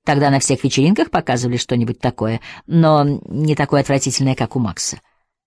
Тогда на всех вечеринках показывали что-нибудь такое, но не такое отвратительное, как у Макса.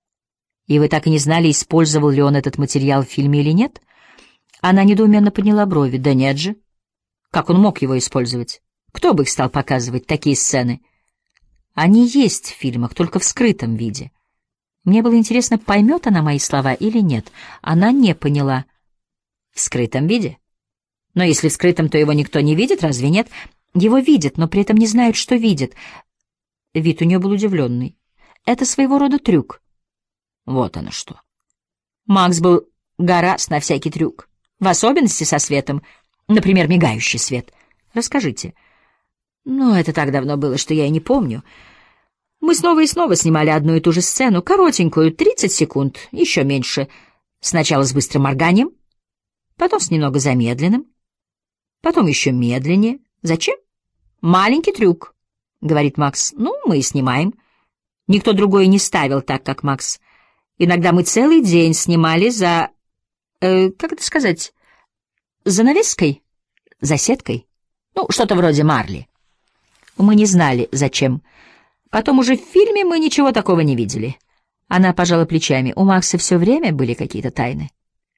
И вы так и не знали, использовал ли он этот материал в фильме или нет? Она недоуменно подняла брови. Да нет же. Как он мог его использовать? Кто бы их стал показывать, такие сцены? Они есть в фильмах, только в скрытом виде. Мне было интересно, поймет она мои слова или нет. Она не поняла. В скрытом виде? Но если в скрытом, то его никто не видит, разве нет? Его видят, но при этом не знают, что видят. Вид у нее был удивленный. Это своего рода трюк. Вот оно что. Макс был гораст на всякий трюк. В особенности со светом. Например, мигающий свет. Расскажите. Ну, это так давно было, что я и не помню. Мы снова и снова снимали одну и ту же сцену, коротенькую, 30 секунд, еще меньше. Сначала с быстрым морганием, потом с немного замедленным, потом еще медленнее. Зачем? Маленький трюк, говорит Макс. Ну, мы и снимаем. Никто другой не ставил так, как Макс. Иногда мы целый день снимали за... как это сказать? Занавеской? За сеткой? Ну, что-то вроде марли. Мы не знали, зачем. Потом уже в фильме мы ничего такого не видели. Она пожала плечами. У Макса все время были какие-то тайны.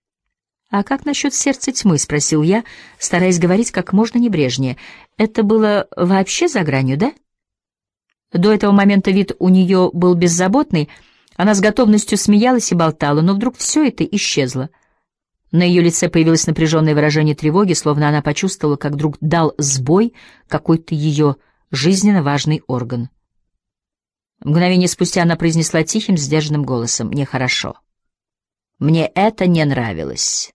«А как насчет сердца тьмы?» — спросил я, стараясь говорить как можно небрежнее. «Это было вообще за гранью, да?» До этого момента вид у нее был беззаботный, она с готовностью смеялась и болтала, но вдруг все это исчезло. На ее лице появилось напряженное выражение тревоги, словно она почувствовала, как вдруг дал сбой какой-то ее жизненно важный орган. Мгновение спустя она произнесла тихим, сдержанным голосом: «Нехорошо. Мне это не нравилось».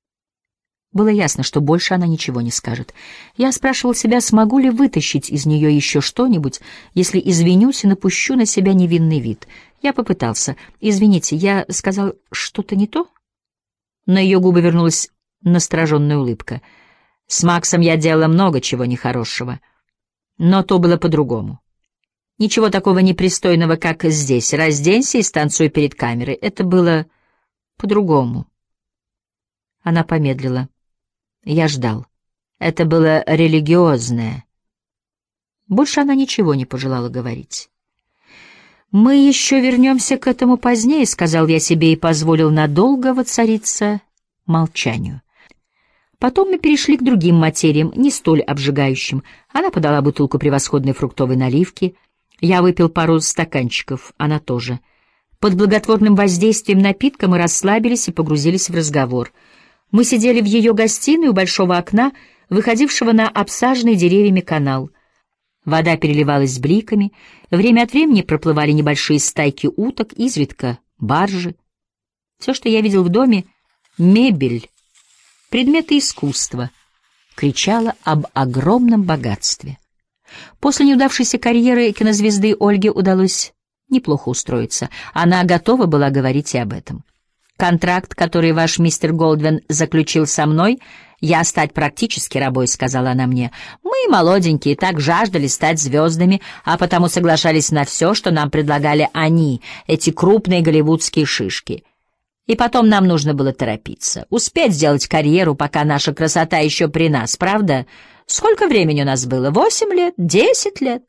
Было ясно, что больше она ничего не скажет. Я спрашивал себя, смогу ли вытащить из нее еще что-нибудь, если извинюсь и напущу на себя невинный вид. Я попытался. «Извините, я сказал что-то не то?» На ее губы вернулась настороженная улыбка. «С Максом я делала много чего нехорошего, но то было по-другому. Ничего такого непристойного, как здесь. Разденься и станцуй перед камерой. Это было по-другому». Она помедлила. Я ждал. Это было религиозное. Больше она ничего не пожелала говорить. «Мы еще вернемся к этому позднее», — сказал я себе и позволил надолго воцариться молчанию. Потом мы перешли к другим материям, не столь обжигающим. Она подала бутылку превосходной фруктовой наливки. Я выпил пару стаканчиков, она тоже. Под благотворным воздействием напитка мы расслабились и погрузились в разговор. Мы сидели в ее гостиной у большого окна, выходившего на обсаженный деревьями канал. Вода переливалась бликами, время от времени проплывали небольшие стайки уток, изредка баржи. Все, что я видел в доме — мебель, предметы искусства, кричало об огромном богатстве. После неудавшейся карьеры кинозвезды Ольге удалось неплохо устроиться. Она готова была говорить и об этом. «Контракт, который ваш мистер Голдвин заключил со мной, я стать практически рабой», — сказала она мне. «Мы, молоденькие, так жаждали стать звездами, а потому соглашались на все, что нам предлагали они, эти крупные голливудские шишки. И потом нам нужно было торопиться, успеть сделать карьеру, пока наша красота еще при нас, правда? Сколько времени у нас было? 8 лет? 10 лет?»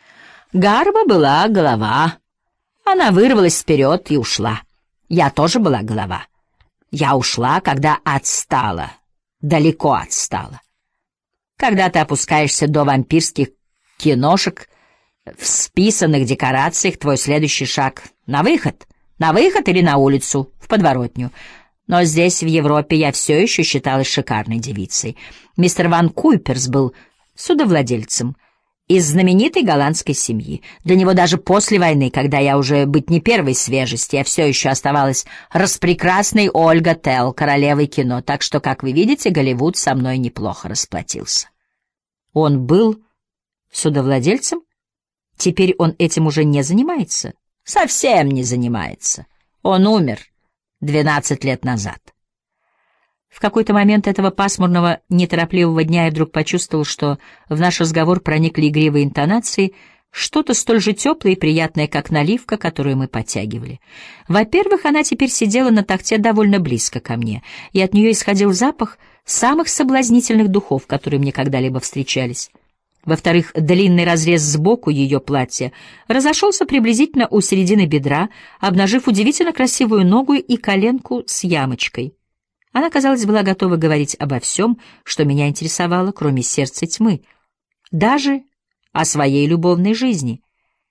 Гарба была голова. Она вырвалась вперед и ушла. Я тоже была голова. Я ушла, когда отстала, далеко отстала. Когда ты опускаешься до вампирских киношек, в списанных декорациях твой следующий шаг — на выход или на улицу, в подворотню. Но здесь, в Европе, я все еще считалась шикарной девицей. Мистер Ван Куйперс был судовладельцем из знаменитой голландской семьи. Для него даже после войны, когда я уже быть не первой свежести, я все еще оставалась распрекрасной Ольга Телл, королевой кино, так что, как вы видите, Голливуд со мной неплохо расплатился. Он был судовладельцем? Теперь он этим уже не занимается? Совсем не занимается. Он умер 12 лет назад. В какой-то момент этого пасмурного, неторопливого дня я вдруг почувствовал, что в наш разговор проникли игривые интонации, что-то столь же теплое и приятное, как наливка, которую мы подтягивали. Во-первых, она теперь сидела на тахте довольно близко ко мне, и от нее исходил запах самых соблазнительных духов, которые мне когда-либо встречались. Во-вторых, длинный разрез сбоку ее платья разошелся приблизительно у середины бедра, обнажив удивительно красивую ногу и коленку с ямочкой. Она, казалось, была готова говорить обо всем, что меня интересовало, кроме сердца тьмы, даже о своей любовной жизни.